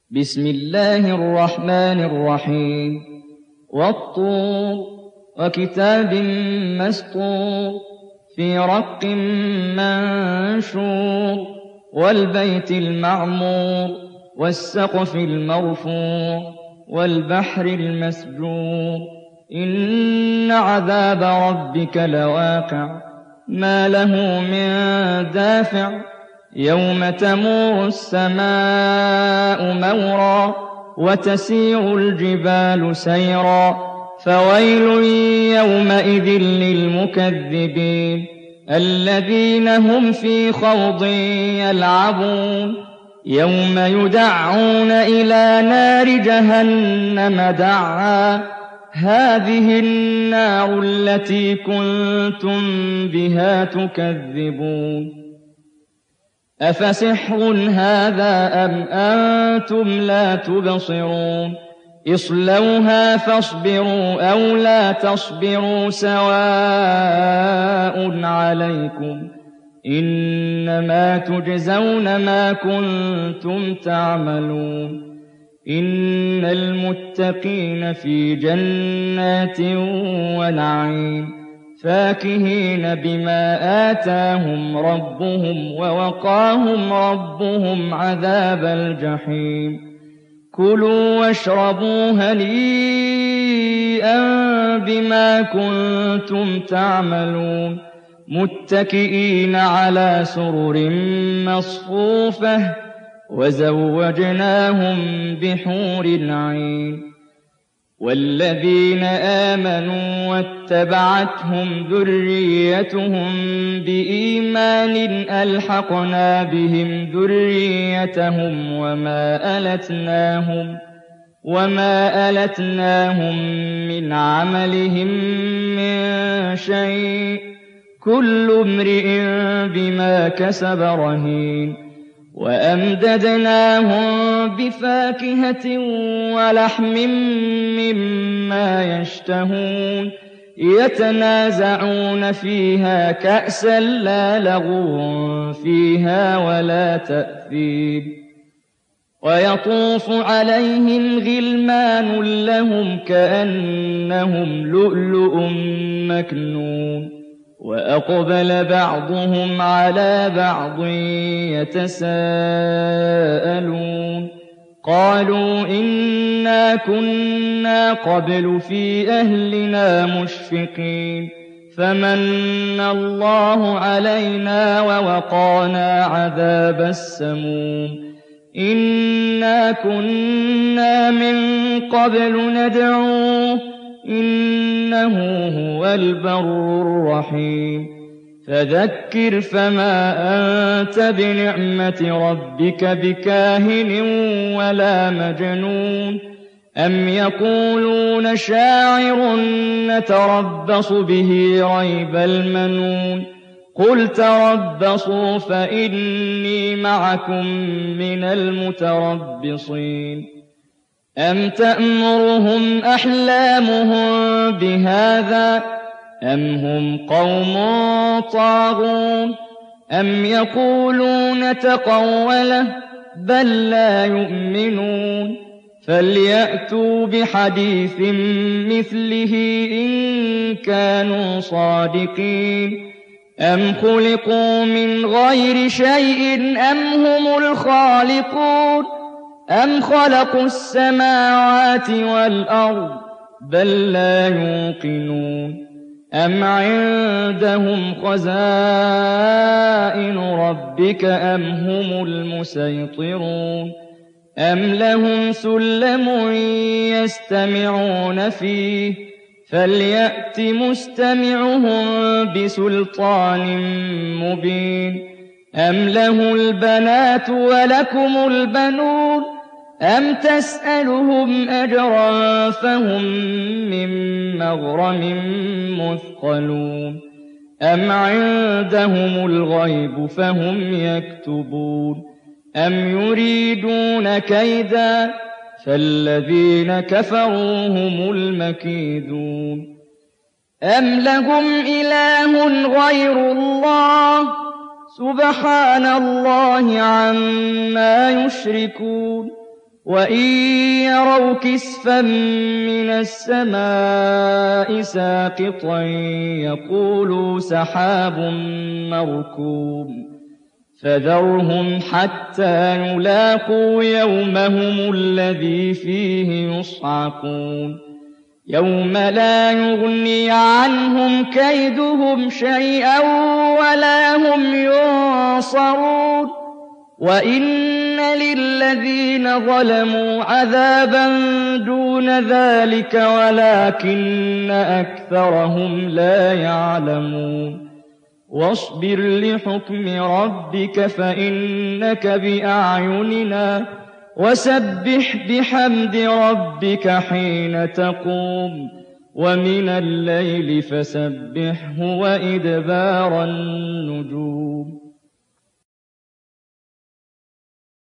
بسم الله الرحمن الرحيم والطور وكتاب مسطور في رق منشور والبيت المعمور والسقف المرفوع والبحر المسجور إن عذاب ربك لواقع ما له من دافع يوم تمور السماء مورا وتسير الجبال سيرا فويل يومئذ للمكذبين الذين هم في خوض يلعبون يوم يدعون إلى نار جهنم دعا هذه النار التي كنتم بها تكذبون أفسحر هذا أم أنتم لا تبصرون اصلوها فاصبروا أو لا تصبروا سواء عليكم إنما تجزون ما كنتم تعملون إن المتقين في جنات ونعيم فاكهين بما آتاهم ربهم ووقاهم ربهم عذاب الجحيم كلوا واشربوا هنيئا بما كنتم تعملون متكئين على سرر مصفوفة وزوجناهم بحور عين والذين آمنوا واتبعتهم ذريتهم بإيمان ألحقنا بهم ذريتهم وما ألتناهم من عملهم من شيء كل امرئ بما كسب رهين وأمددناهم بفاكهة ولحم مما يشتهون يتنازعون فيها كأسا لا لغو فيها ولا تأثيم ويطوف عليهم غلمان لهم كأنهم لؤلؤ مكنون وأقبل بعضهم على بعض يتساءلون قالوا إنا كنا قبل في أهلنا مشفقين فمن الله علينا ووقانا عذاب السموم إنا كنا من قبل ندعوه إنه هو البر الرحيم فذكر فما أنت بنعمة ربك بكاهن ولا مجنون أم يقولون شاعر نتربص به ريب المنون قل تربصوا فإني معكم من المتربصين أم تأمرهم أحلامهم بهذا أم هم قوم طاغون أم يقولون تقوله بل لا يؤمنون فليأتوا بحديث مثله إن كانوا صادقين أم خلقوا من غير شيء أم هم الخالقون أم خلقوا السماوات والأرض بل لا يوقنون أم عندهم خزائن ربك أم هم المسيطرون أم لهم سلم يستمعون فيه فليأت مستمعهم بسلطان مبين أم له البنات ولكم البنون أم تسألهم أجرا فهم من مغرم مثقلون أم عندهم الغيب فهم يكتبون أم يريدون كيدا فالذين كفروا هم المكيدون أم لهم إله غير الله سبحان الله عما يشركون وَإِن يَرَوْا كِسْفًا مِّنَ السَّمَاءِ سَاقِطًا يَقُولُوا سَحَابٌ مَّرْكُومٌ فَذَرْهُمْ حَتَّىٰ يُلَاقُوا يَوْمَهُمُ الَّذِي فِيهِ يُصْعَقُونَ يَوْمَ لَا يُغْنِي عَنْهُمْ كَيْدُهُمْ شَيْئًا وَلَا هُمْ يُنصَرُونَ وَإِنَّ لِلَّذِينَ ظَلَمُوا عَذَابًا دُونَ ذَٰلِكَ وَلَٰكِنَّ أَكْثَرَهُمْ لَا يَعْلَمُونَ وَاصْبِرْ لِحُكْمِ رَبِّكَ فَإِنَّكَ بِأَعْيُنِنَا وَسَبِّحْ بِحَمْدِ رَبِّكَ حِينَ تَقُومُ وَمِنَ اللَّيْلِ فَسَبِّحْهُ وَإِدْبَارَ النُّجُومِ